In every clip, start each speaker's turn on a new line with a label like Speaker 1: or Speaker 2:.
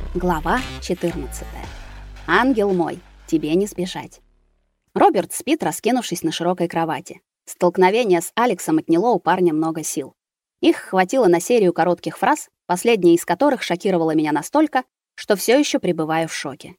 Speaker 1: Глава 14. Ангел мой, тебе не сбежать. Роберт спит, раскинувшись на широкой кровати. Столкновение с Алексом отняло у парня много сил. Их хватило на серию коротких фраз, последняя из которых шокировала меня настолько, что все еще пребываю в шоке.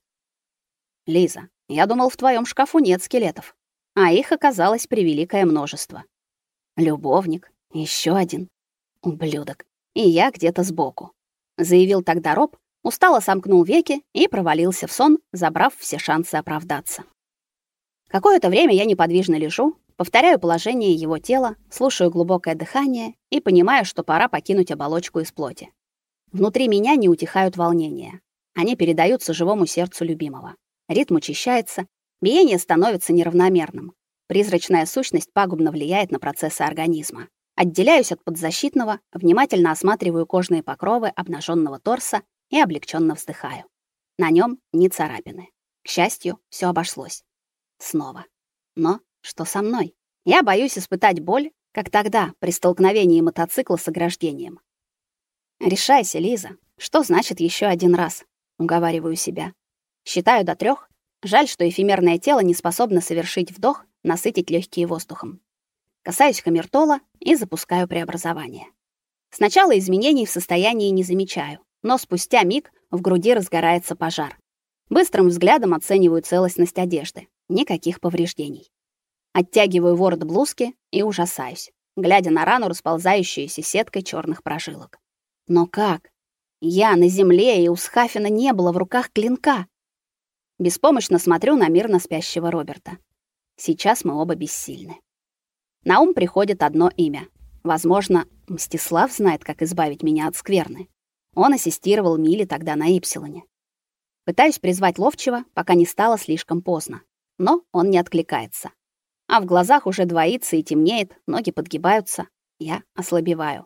Speaker 1: Лиза, я думал, в твоем шкафу нет скелетов, а их оказалось превеликое множество. Любовник, еще один ублюдок. И я где-то сбоку, заявил тогда Роб, устало сомкнул веки и провалился в сон, забрав все шансы оправдаться. Какое-то время я неподвижно лежу, повторяю положение его тела, слушаю глубокое дыхание и понимаю, что пора покинуть оболочку из плоти. Внутри меня не утихают волнения. Они передаются живому сердцу любимого. Ритм учащается, биение становится неравномерным. Призрачная сущность пагубно влияет на процессы организма. Отделяюсь от подзащитного, внимательно осматриваю кожные покровы обнаженного торса и облегченно вздыхаю. На нем ни царапины. К счастью, все обошлось. Снова. Но что со мной? Я боюсь испытать боль, как тогда при столкновении мотоцикла с ограждением. Решайся, Лиза. Что значит еще один раз? Уговариваю себя. Считаю до 3. Жаль, что эфемерное тело не способно совершить вдох, насытить легкие воздухом. Касаюсь камертола и запускаю преобразование. Сначала изменений в состоянии не замечаю, но спустя миг в груди разгорается пожар. Быстрым взглядом оцениваю целостность одежды. Никаких повреждений. Оттягиваю ворот блузки и ужасаюсь, глядя на рану, расползающуюся сеткой черных прожилок. Но как? Я на земле, и у Схафена не было в руках клинка. Беспомощно смотрю на мирно спящего Роберта. Сейчас мы оба бессильны. На ум приходит одно имя. Возможно, Мстислав знает, как избавить меня от скверны. Он ассистировал Миле тогда на Ипсилоне. Пытаюсь призвать ловчего, пока не стало слишком поздно. Но он не откликается. А в глазах уже двоится и темнеет, ноги подгибаются. Я ослабеваю.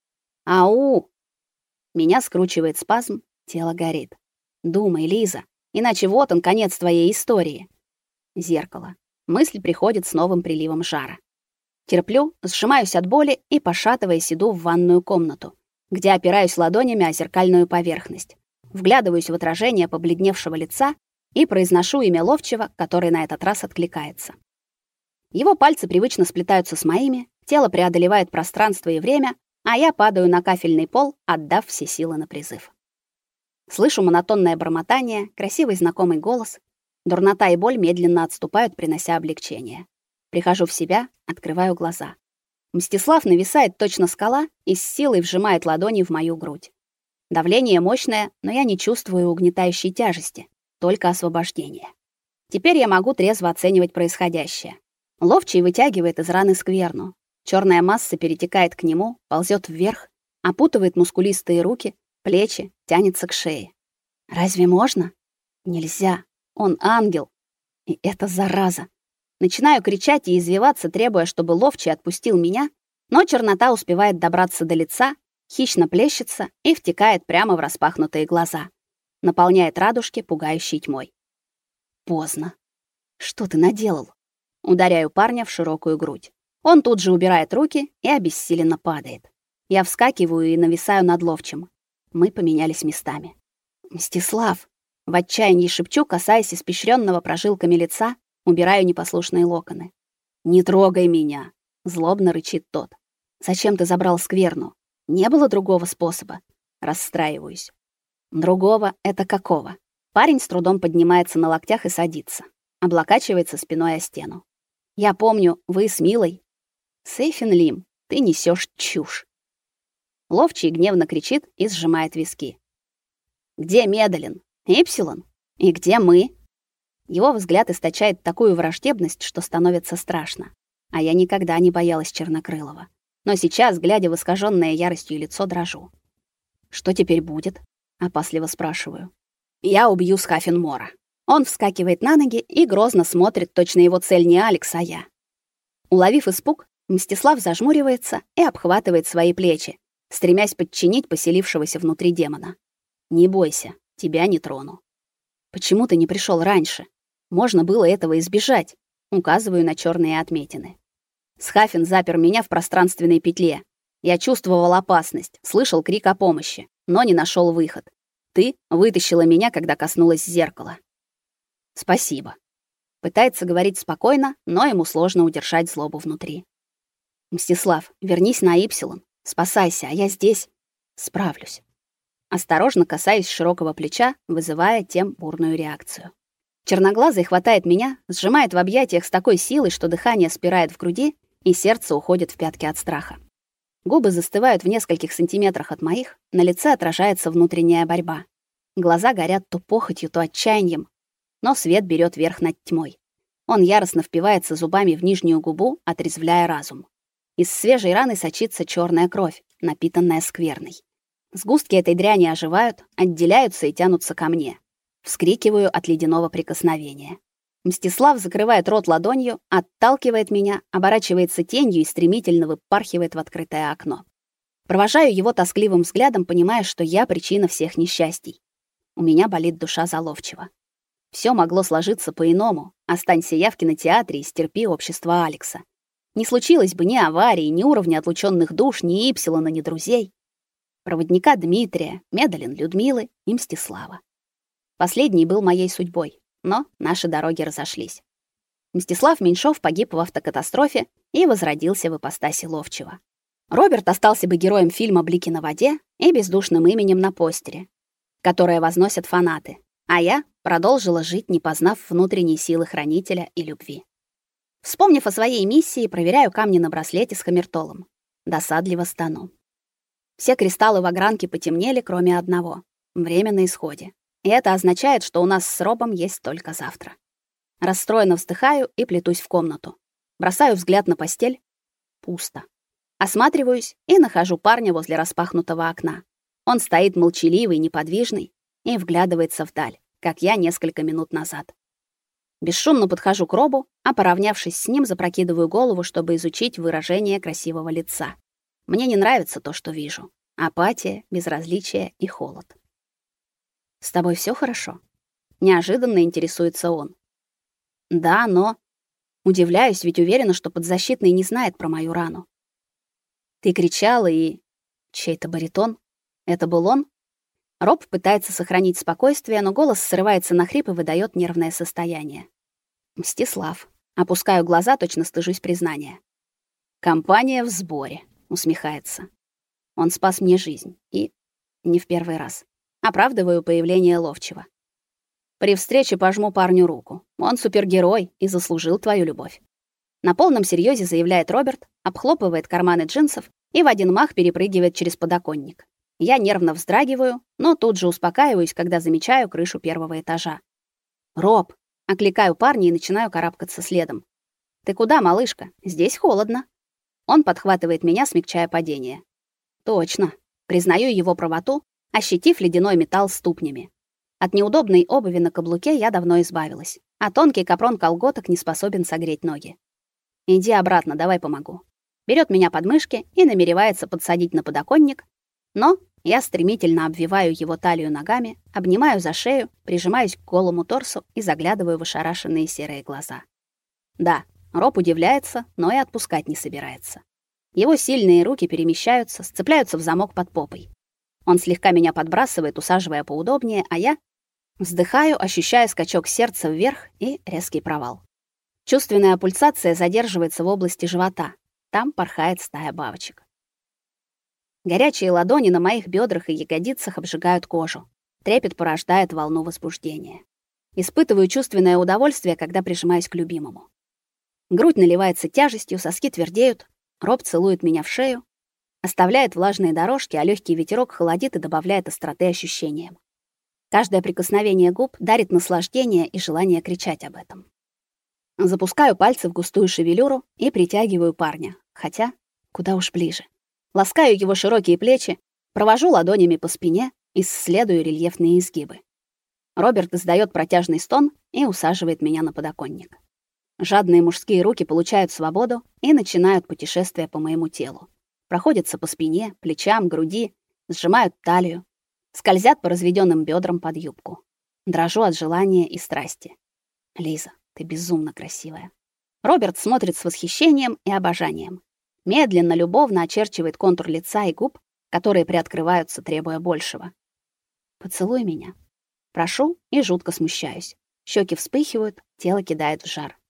Speaker 1: Ау! Меня скручивает спазм, тело горит. Думай, Лиза, иначе вот он, конец твоей истории. Зеркало. Мысль приходит с новым приливом жара. Терплю, сжимаюсь от боли и, пошатываясь, иду в ванную комнату, где опираюсь ладонями о зеркальную поверхность. Вглядываюсь в отражение побледневшего лица и произношу имя ловчего, который на этот раз откликается. Его пальцы привычно сплетаются с моими, тело преодолевает пространство и время, а я падаю на кафельный пол, отдав все силы на призыв. Слышу монотонное бормотание, красивый знакомый голос. Дурнота и боль медленно отступают, принося облегчение. Прихожу в себя, открываю глаза. Мстислав нависает точно скала и с силой вжимает ладони в мою грудь. Давление мощное, но я не чувствую угнетающей тяжести, только освобождение. Теперь я могу трезво оценивать происходящее. Ловчий вытягивает из раны скверну. Черная масса перетекает к нему, ползет вверх, опутывает мускулистые руки, плечи, тянется к шее. Разве можно? Нельзя. Он ангел. И это зараза. Начинаю кричать и извиваться, требуя, чтобы ловчий отпустил меня, но чернота успевает добраться до лица, хищно плещется и втекает прямо в распахнутые глаза, наполняет радужки пугающей тьмой. Поздно. Что ты наделал? Ударяю парня в широкую грудь. Он тут же убирает руки и обессиленно падает. Я вскакиваю и нависаю над ловчим. Мы поменялись местами. Мстислав, в отчаянии шепчу, касаясь испещренного прожилками лица, убираю непослушные локоны. Не трогай меня, злобно рычит тот. Зачем ты забрал скверну? Не было другого способа. Расстраиваюсь. Другого это какого? Парень с трудом поднимается на локтях и садится, облокачивается спиной о стену. Я помню, вы с Милой. Сейфин Лим, ты несешь чушь. Ловчий гневно кричит и сжимает виски. Где Медалин? Ипсилон? И где мы? Его взгляд источает такую враждебность, что становится страшно. А я никогда не боялась Чернокрылова. Но сейчас, глядя в искаженное яростью лицо, дрожу. Что теперь будет? Опасливо спрашиваю. Я убью Схафенмора. Он вскакивает на ноги и грозно смотрит, точно его цель не Алекс, а я. Уловив испуг, Мстислав зажмуривается и обхватывает свои плечи, стремясь подчинить поселившегося внутри демона. Не бойся, тебя не трону. Почему ты не пришел раньше? Можно было этого избежать. Указываю на черные отметины. Схафен запер меня в пространственной петле. Я чувствовал опасность, слышал крик о помощи, но не нашел выход. ты вытащила меня, когда коснулась зеркала. Спасибо. Пытается говорить спокойно, но ему сложно удержать злобу внутри. Мстислав, вернись на Ипсилон. Спасайся, а я здесь справлюсь. Осторожно касаюсь широкого плеча, вызывая тем бурную реакцию. Черноглазый хватает меня, сжимает в объятиях с такой силой, что дыхание спирает в груди, и сердце уходит в пятки от страха. Губы застывают в нескольких сантиметрах от моих, на лице отражается внутренняя борьба. Глаза горят то похотью, то отчаянием, но свет берет верх над тьмой. Он яростно впивается зубами в нижнюю губу, отрезвляя разум. Из свежей раны сочится черная кровь, напитанная скверной. Сгустки этой дряни оживают, отделяются и тянутся ко мне. Вскрикиваю от ледяного прикосновения. Мстислав закрывает рот ладонью, отталкивает меня, оборачивается тенью и стремительно выпархивает в открытое окно. Провожаю его тоскливым взглядом, понимая, что я причина всех несчастий. У меня болит душа за Ловчего. Всё могло сложиться по-иному. Останься я в кинотеатре и стерпи общество Алекса. Не случилось бы ни аварии, ни уровня отлучённых душ, ни Ипсилона, ни друзей. Проводника Дмитрия, Медалин Людмилы и Мстислава. Последний был моей судьбой, но наши дороги разошлись. Мстислав Меньшов погиб в автокатастрофе и возродился в ипостаси Ловчего. Роберт остался бы героем фильма «Блики на воде» и бездушным именем на постере, которое возносят фанаты, а я продолжила жить, не познав внутренней силы хранителя и любви. Вспомнив о своей миссии, проверяю камни на браслете с хамертолом. Досадливо стану. Все кристаллы в огранке потемнели, кроме одного. Время на исходе. И это означает, что у нас с Робом есть только завтра. Расстроенно вздыхаю и плетусь в комнату. Бросаю взгляд на постель. Пусто. Осматриваюсь и нахожу парня возле распахнутого окна. Он стоит молчаливый, неподвижный и вглядывается вдаль, как я несколько минут назад. Бесшумно подхожу к Робу, а поравнявшись с ним, запрокидываю голову, чтобы изучить выражение красивого лица. Мне не нравится то, что вижу. Апатия, безразличие и холод. «С тобой всё хорошо?» Неожиданно интересуется он. «Да, но...» Удивляюсь, ведь уверена, что подзащитный не знает про мою рану. «Ты кричала и...» Чей-то баритон. Это был он? Роб пытается сохранить спокойствие, но голос срывается на хрип и выдаёт нервное состояние. «Мстислав». Опускаю глаза, точно стыжусь признания. «Компания в сборе», — усмехается. Он спас мне жизнь. И не в первый раз. Оправдываю появление Ловчего. При встрече пожму парню руку. Он супергерой и заслужил твою любовь. На полном серьёзе заявляет Роберт, обхлопывает карманы джинсов и в один мах перепрыгивает через подоконник. Я нервно вздрагиваю, но тут же успокаиваюсь, когда замечаю крышу первого этажа. «Роб!» — окликаю парня и начинаю карабкаться следом. «Ты куда, малышка? Здесь холодно». Он подхватывает меня, смягчая падение. Точно. Признаю его правоту, ощутив ледяной металл ступнями. От неудобной обуви на каблуке я давно избавилась, а тонкий капрон колготок не способен согреть ноги. «Иди обратно, давай помогу». Берет меня под мышки и намеревается подсадить на подоконник, но я стремительно обвиваю его талию ногами, обнимаю за шею, прижимаюсь к голому торсу и заглядываю в ошарашенные серые глаза. Да, Роб удивляется, но и отпускать не собирается. Его сильные руки перемещаются, сцепляются в замок под попой. Он слегка меня подбрасывает, усаживая поудобнее, а я вздыхаю, ощущая скачок сердца вверх и резкий провал. Чувственная пульсация задерживается в области живота. Там порхает стая бабочек. Горячие ладони на моих бедрах и ягодицах обжигают кожу. Трепет порождает волну возбуждения. Испытываю чувственное удовольствие, когда прижимаюсь к любимому. Грудь наливается тяжестью, соски твердеют. Роб целует меня в шею, оставляет влажные дорожки, а легкий ветерок холодит и добавляет остроты ощущениям. Каждое прикосновение губ дарит наслаждение и желание кричать об этом. Запускаю пальцы в густую шевелюру и притягиваю парня, хотя куда уж ближе. Ласкаю его широкие плечи, провожу ладонями по спине, исследую рельефные изгибы. Роберт издает протяжный стон и усаживает меня на подоконник. Жадные мужские руки получают свободу и начинают путешествие по моему телу. Проходятся по спине, плечам, груди, сжимают талию, скользят по разведённым бёдрам под юбку. Дрожу от желания и страсти. «Лиза, ты безумно красивая». Роберт смотрит с восхищением и обожанием. Медленно, любовно очерчивает контур лица и губ, которые приоткрываются, требуя большего. Поцелуй меня. Прошу и жутко смущаюсь. Щеки вспыхивают, тело кидает в жар.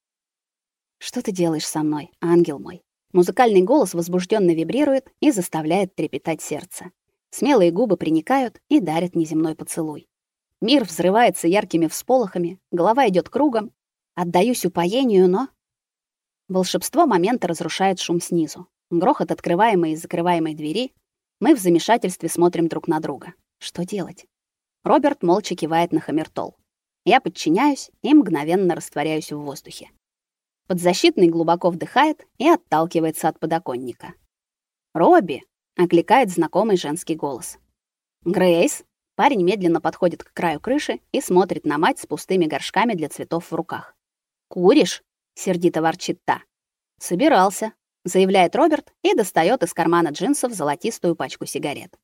Speaker 1: Что ты делаешь со мной, ангел мой? Музыкальный голос возбужденно вибрирует и заставляет трепетать сердце. Смелые губы приникают и дарят неземной поцелуй. Мир взрывается яркими всполохами, голова идет кругом. Отдаюсь упоению, но волшебство момента разрушает шум снизу. Грохот открываемой и закрываемой двери. Мы в замешательстве смотрим друг на друга. Что делать? Роберт молча кивает на хамертол. Я подчиняюсь и мгновенно растворяюсь в воздухе. Подзащитный глубоко вдыхает и отталкивается от подоконника. «Робби!» — окликает знакомый женский голос. «Грейс!» Парень медленно подходит к краю крыши и смотрит на мать с пустыми горшками для цветов в руках. «Куришь?» — сердито ворчит та. «Собирался», — заявляет Роберт и достает из кармана джинсов золотистую пачку сигарет.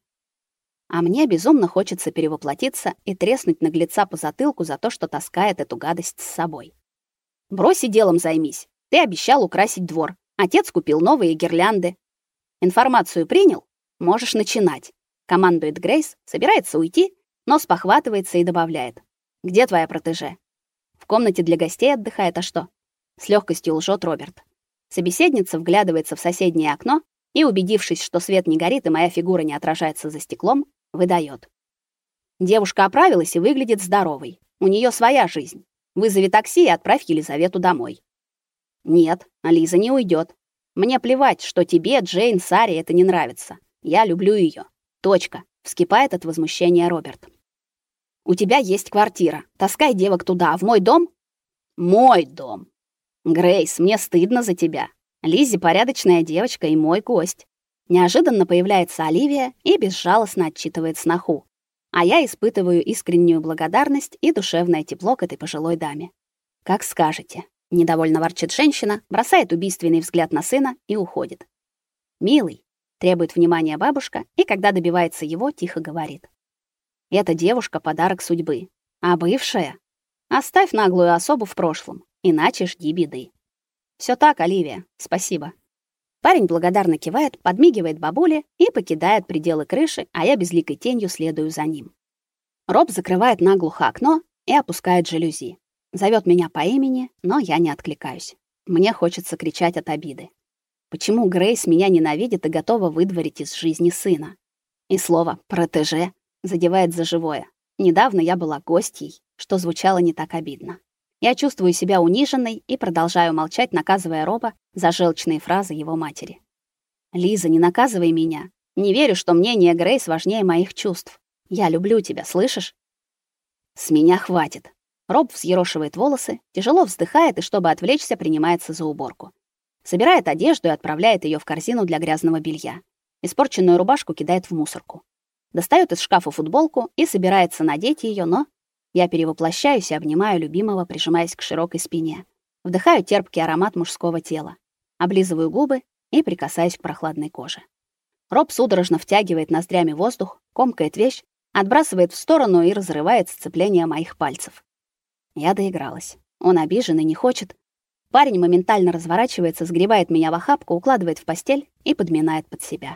Speaker 1: А мне безумно хочется перевоплотиться и треснуть наглеца по затылку за то, что таскает эту гадость с собой. «Брось и делом займись. Ты обещал украсить двор. Отец купил новые гирлянды. Информацию принял? Можешь начинать», — командует Грейс, собирается уйти, но спохватывается и добавляет. «Где твоя протеже?» «В комнате для гостей отдыхает, а что?» С легкостью лжет Роберт. Собеседница вглядывается в соседнее окно и, убедившись, что свет не горит и моя фигура не отражается за стеклом, выдает. Девушка оправилась и выглядит здоровой. У нее своя жизнь. Вызови такси и отправь Елизавету домой. Нет, Лиза не уйдет. Мне плевать, что тебе, Джейн, Саре это не нравится. Я люблю ее. Точка. Вскипает от возмущения Роберт. У тебя есть квартира. Таскай девок туда, а в мой дом? Мой дом. Грейс, мне стыдно за тебя. Лиззи порядочная девочка и мой гость. Неожиданно появляется Оливия и безжалостно отчитывает сноху. А я испытываю искреннюю благодарность и душевное тепло к этой пожилой даме. Как скажете, недовольно ворчит женщина, бросает убийственный взгляд на сына и уходит. Милый, требует внимания бабушка, и когда добивается его, тихо говорит: эта девушка подарок судьбы, а бывшая оставь наглую особу в прошлом, иначе жди беды. Всё так, Оливия. Спасибо. Парень благодарно кивает, подмигивает бабуле и покидает пределы крыши, а я безликой тенью следую за ним. Роб закрывает наглухо окно и опускает жалюзи. Зовёт меня по имени, но я не откликаюсь. Мне хочется кричать от обиды. Почему Грейс меня ненавидит и готова выдворить из жизни сына? И слово «протеже» задевает за живое. Недавно я была гостьей, что звучало не так обидно. Я чувствую себя униженной и продолжаю молчать, наказывая Роба за желчные фразы его матери. «Лиза, не наказывай меня. Не верю, что мнение Грейс важнее моих чувств. Я люблю тебя, слышишь?» «С меня хватит». Роб взъерошивает волосы, тяжело вздыхает и, чтобы отвлечься, принимается за уборку. Собирает одежду и отправляет ее в корзину для грязного белья. Испорченную рубашку кидает в мусорку. Достает из шкафа футболку и собирается надеть ее, но я перевоплощаюсь и обнимаю любимого, прижимаясь к широкой спине. Вдыхаю терпкий аромат мужского тела. Облизываю губы и прикасаюсь к прохладной коже. Роб судорожно втягивает ноздрями воздух, комкает вещь, отбрасывает в сторону и разрывает сцепление моих пальцев. Я доигралась. Он обижен и не хочет. Парень моментально разворачивается, сгребает меня в охапку, укладывает в постель и подминает под себя.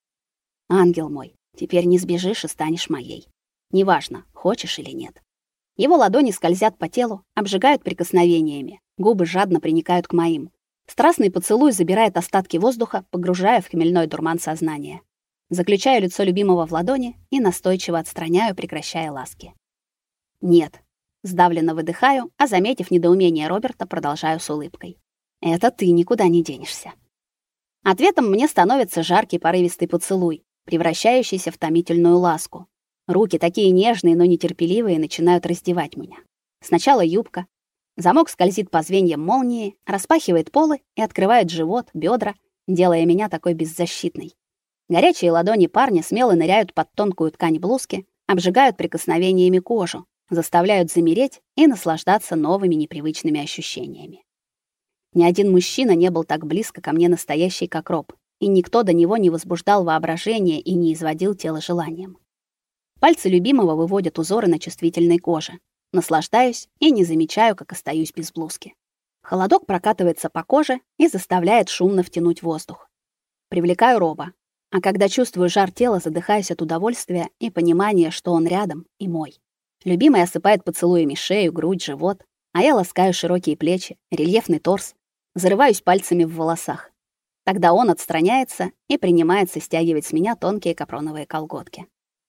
Speaker 1: Ангел мой, теперь не сбежишь и станешь моей. Неважно, хочешь или нет. Его ладони скользят по телу, обжигают прикосновениями, губы жадно приникают к моим. Страстный поцелуй забирает остатки воздуха, погружая в хмельной дурман сознания. Заключаю лицо любимого в ладони и настойчиво отстраняю, прекращая ласки. Нет. Сдавленно выдыхаю, а, заметив недоумение Роберта, продолжаю с улыбкой. Это ты никуда не денешься. Ответом мне становится жаркий порывистый поцелуй, превращающийся в томительную ласку. Руки, такие нежные, но нетерпеливые, начинают раздевать меня. Сначала юбка. Замок скользит по звеньям молнии, распахивает полы и открывает живот, бедра, делая меня такой беззащитной. Горячие ладони парня смело ныряют под тонкую ткань блузки, обжигают прикосновениями кожу, заставляют замереть и наслаждаться новыми непривычными ощущениями. Ни один мужчина не был так близко ко мне настоящий, как Роб, и никто до него не возбуждал воображение и не изводил тело желанием. Пальцы любимого выводят узоры на чувствительной коже. Наслаждаюсь и не замечаю, как остаюсь без блузки. Холодок прокатывается по коже и заставляет шумно втянуть воздух. Привлекаю Роба. А когда чувствую жар тела, задыхаюсь от удовольствия и понимания, что он рядом и мой. Любимый осыпает поцелуями шею, грудь, живот, а я ласкаю широкие плечи, рельефный торс, зарываюсь пальцами в волосах. Тогда он отстраняется и принимается стягивать с меня тонкие капроновые колготки.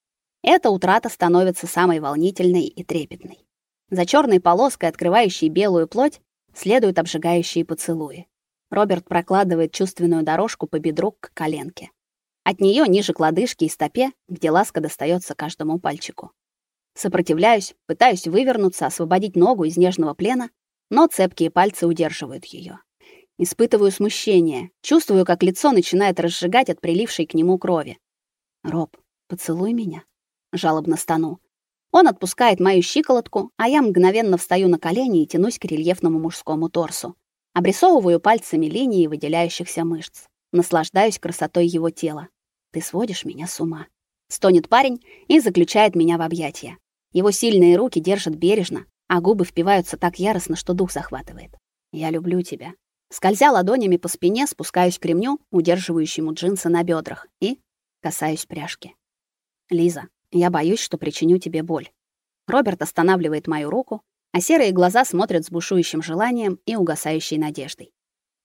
Speaker 1: Эта утрата становится самой волнительной и трепетной. За черной полоской, открывающей белую плоть, следуют обжигающие поцелуи. Роберт прокладывает чувственную дорожку по бедру к коленке. От нее ниже к лодыжке и стопе, где ласка достается каждому пальчику. Сопротивляюсь, пытаюсь вывернуться, освободить ногу из нежного плена, но цепкие пальцы удерживают ее. Испытываю смущение, чувствую, как лицо начинает разжигать от прилившей к нему крови. «Роб, поцелуй меня», — жалобно стону. Он отпускает мою щиколотку, а я мгновенно встаю на колени и тянусь к рельефному мужскому торсу. Обрисовываю пальцами линии выделяющихся мышц. Наслаждаюсь красотой его тела. «Ты сводишь меня с ума», — стонет парень и заключает меня в объятия. Его сильные руки держат бережно, а губы впиваются так яростно, что дух захватывает. «Я люблю тебя». Скользя ладонями по спине, спускаюсь к ремню, удерживающему джинсы на бедрах, и касаюсь пряжки. «Лиза, я боюсь, что причиню тебе боль». Роберт останавливает мою руку, а серые глаза смотрят с бушующим желанием и угасающей надеждой.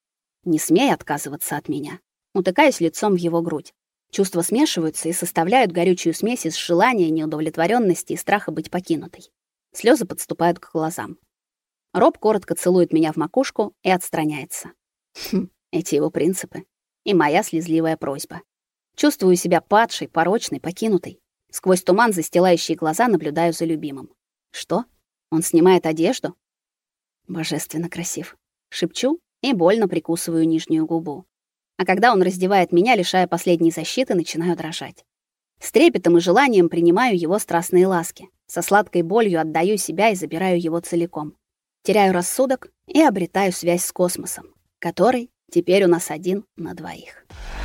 Speaker 1: «Не смей отказываться от меня». Утыкаюсь лицом в его грудь. Чувства смешиваются и составляют горючую смесь из желания, неудовлетворенности и страха быть покинутой. Слезы подступают к глазам. Роб коротко целует меня в макушку и отстраняется. Эти его принципы. И моя слезливая просьба. Чувствую себя падшей, порочной, покинутой. Сквозь туман, застилающий глаза, наблюдаю за любимым. Что? Он снимает одежду? Божественно красив. Шепчу и больно прикусываю нижнюю губу. А когда он раздевает меня, лишая последней защиты, начинаю дрожать. С трепетом и желанием принимаю его страстные ласки. Со сладкой болью отдаю себя и забираю его целиком. Теряю рассудок и обретаю связь с космосом, который теперь у нас один на двоих.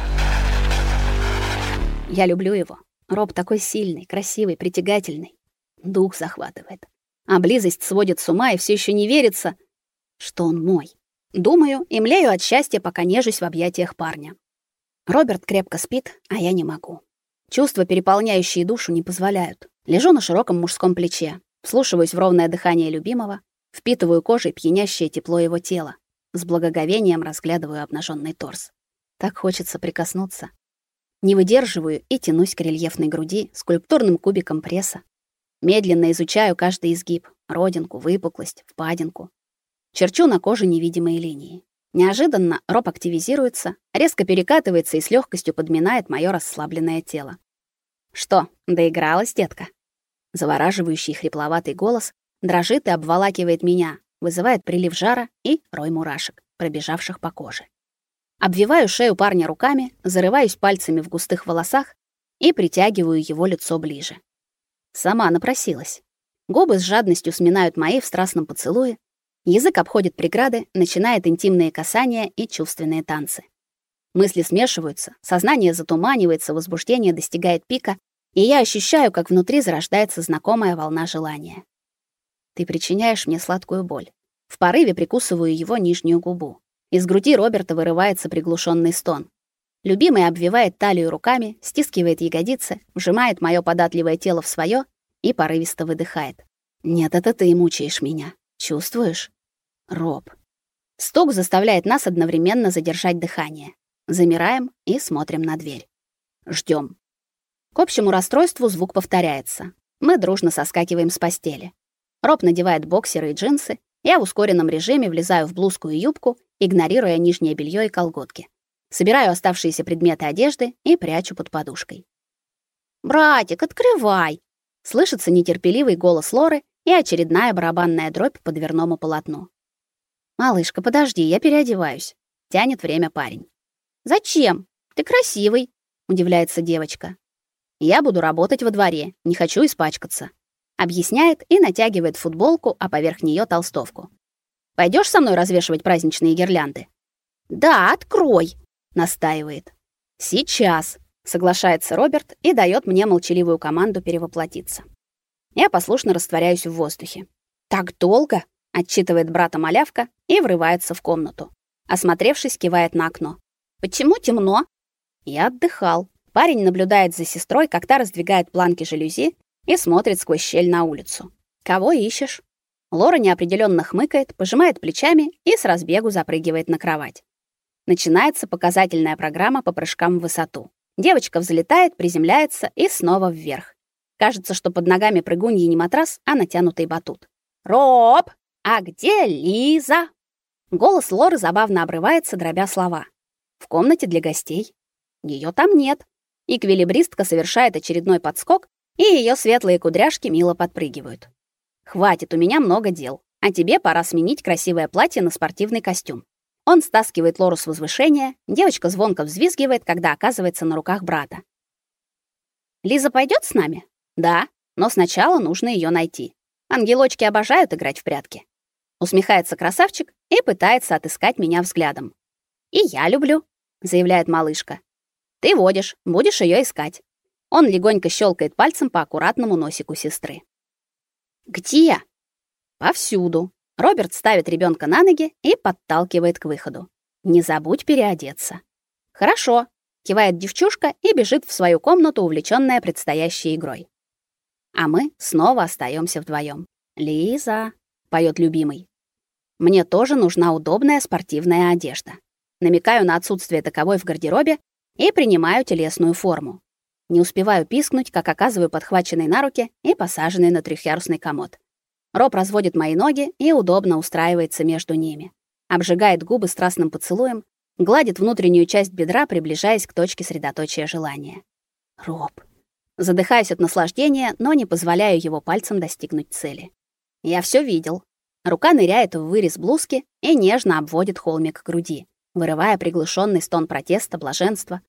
Speaker 1: Я люблю его. Роб такой сильный, красивый, притягательный. Дух захватывает. А близость сводит с ума, и все еще не верится, что он мой. Думаю и млею от счастья, пока нежусь в объятиях парня. Роберт крепко спит, а я не могу. Чувства, переполняющие душу, не позволяют. Лежу на широком мужском плече, вслушиваюсь в ровное дыхание любимого, впитываю кожей пьянящее тепло его тела, с благоговением разглядываю обнаженный торс. Так хочется прикоснуться. Не выдерживаю и тянусь к рельефной груди, скульптурным кубиком пресса. Медленно изучаю каждый изгиб, родинку, выпуклость, впадинку. Черчу на коже невидимые линии. Неожиданно Роб активизируется, резко перекатывается и с легкостью подминает мое расслабленное тело. «Что, доигралась, детка?» Завораживающий хрипловатый голос дрожит и обволакивает меня, вызывает прилив жара и рой мурашек, пробежавших по коже. Обвиваю шею парня руками, зарываюсь пальцами в густых волосах и притягиваю его лицо ближе. Сама напросилась. Губы с жадностью сминают мои в страстном поцелуе, язык обходит преграды, начинает интимные касания и чувственные танцы. Мысли смешиваются, сознание затуманивается, возбуждение достигает пика, и я ощущаю, как внутри зарождается знакомая волна желания. Ты причиняешь мне сладкую боль. В порыве прикусываю его нижнюю губу. Из груди Роберта вырывается приглушенный стон. Любимый обвивает талию руками, стискивает ягодицы, вжимает моё податливое тело в своё и порывисто выдыхает. Нет, это ты мучаешь меня. Чувствуешь? Роб. Стук заставляет нас одновременно задержать дыхание. Замираем и смотрим на дверь. Ждём. К общему расстройству звук повторяется. Мы дружно соскакиваем с постели. Роб надевает боксеры и джинсы. Я в ускоренном режиме влезаю в блузку и юбку, игнорируя нижнее белье и колготки. Собираю оставшиеся предметы одежды и прячу под подушкой. «Братик, открывай!» Слышится нетерпеливый голос Лоры и очередная барабанная дробь по дверному полотну. «Малышка, подожди, я переодеваюсь», — тянет время парень. «Зачем? Ты красивый», — удивляется девочка. «Я буду работать во дворе, не хочу испачкаться», — объясняет и натягивает футболку, а поверх нее толстовку. «Пойдёшь со мной развешивать праздничные гирлянды?» «Да, открой», — настаивает. «Сейчас», — соглашается Роберт и даёт мне молчаливую команду перевоплотиться. Я послушно растворяюсь в воздухе. «Так долго?» — отчитывает брата малявка и врывается в комнату. Осмотревшись, кивает на окно. «Почему темно?» «Я отдыхал», Парень наблюдает за сестрой, как та раздвигает планки жалюзи и смотрит сквозь щель на улицу. Кого ищешь? Лора неопределенно хмыкает, пожимает плечами и с разбегу запрыгивает на кровать. Начинается показательная программа по прыжкам в высоту. Девочка взлетает, приземляется и снова вверх. Кажется, что под ногами прыгуньи не матрас, а натянутый батут. «Роб, а где Лиза?» Голос Лоры забавно обрывается, дробя слова. В комнате для гостей. Ее там нет. Эквилибристка совершает очередной подскок, и ее светлые кудряшки мило подпрыгивают. «Хватит, у меня много дел. А тебе пора сменить красивое платье на спортивный костюм». Он стаскивает Лору с возвышения, девочка звонко взвизгивает, когда оказывается на руках брата. «Лиза пойдет с нами?» «Да, но сначала нужно ее найти. Ангелочки обожают играть в прятки». Усмехается красавчик и пытается отыскать меня взглядом. «И я люблю», — заявляет малышка. «Ты водишь, будешь ее искать». Он легонько щелкает пальцем по аккуратному носику сестры. «Где?» «Повсюду». Роберт ставит ребенка на ноги и подталкивает к выходу. «Не забудь переодеться». «Хорошо», — кивает девчушка и бежит в свою комнату, увлечённая предстоящей игрой. А мы снова остаёмся вдвоём. «Лиза», — поёт любимый. «Мне тоже нужна удобная спортивная одежда». Намекаю на отсутствие таковой в гардеробе и принимаю телесную форму. Не успеваю пискнуть, как оказываю подхваченной на руки и посаженной на трёхъярусный комод. Роб разводит мои ноги и удобно устраивается между ними. Обжигает губы страстным поцелуем, гладит внутреннюю часть бедра, приближаясь к точке средоточия желания. Роб. Задыхаюсь от наслаждения, но не позволяю его пальцам достигнуть цели. Я всё видел. Рука ныряет в вырез блузки и нежно обводит холмик груди, вырывая приглушенный стон протеста, блаженства.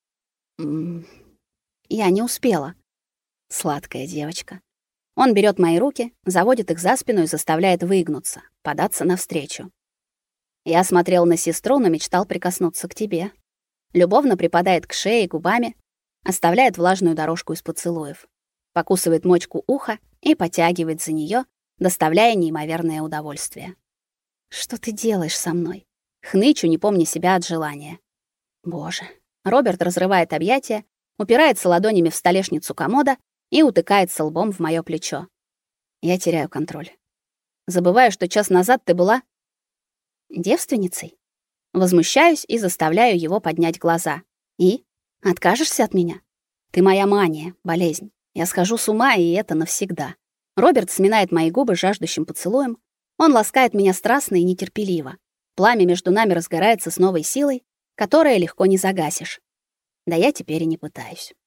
Speaker 1: Я не успела. Сладкая девочка. Он берет мои руки, заводит их за спину и заставляет выгнуться, податься навстречу. Я смотрел на сестру, но мечтал прикоснуться к тебе. Любовно припадает к шее губами, оставляет влажную дорожку из поцелуев, покусывает мочку уха и потягивает за нее, доставляя неимоверное удовольствие. Что ты делаешь со мной? Хнычу, не помня себя от желания. Боже. Роберт разрывает объятия, упирается ладонями в столешницу комода и утыкается лбом в моё плечо. Я теряю контроль. Забываю, что час назад ты была девственницей. Возмущаюсь и заставляю его поднять глаза. И откажешься от меня? Ты моя мания, болезнь. Я схожу с ума, и это навсегда. Роберт сминает мои губы жаждущим поцелуем. Он ласкает меня страстно и нетерпеливо. Пламя между нами разгорается с новой силой, которое легко не загасишь. Да я теперь и не пытаюсь.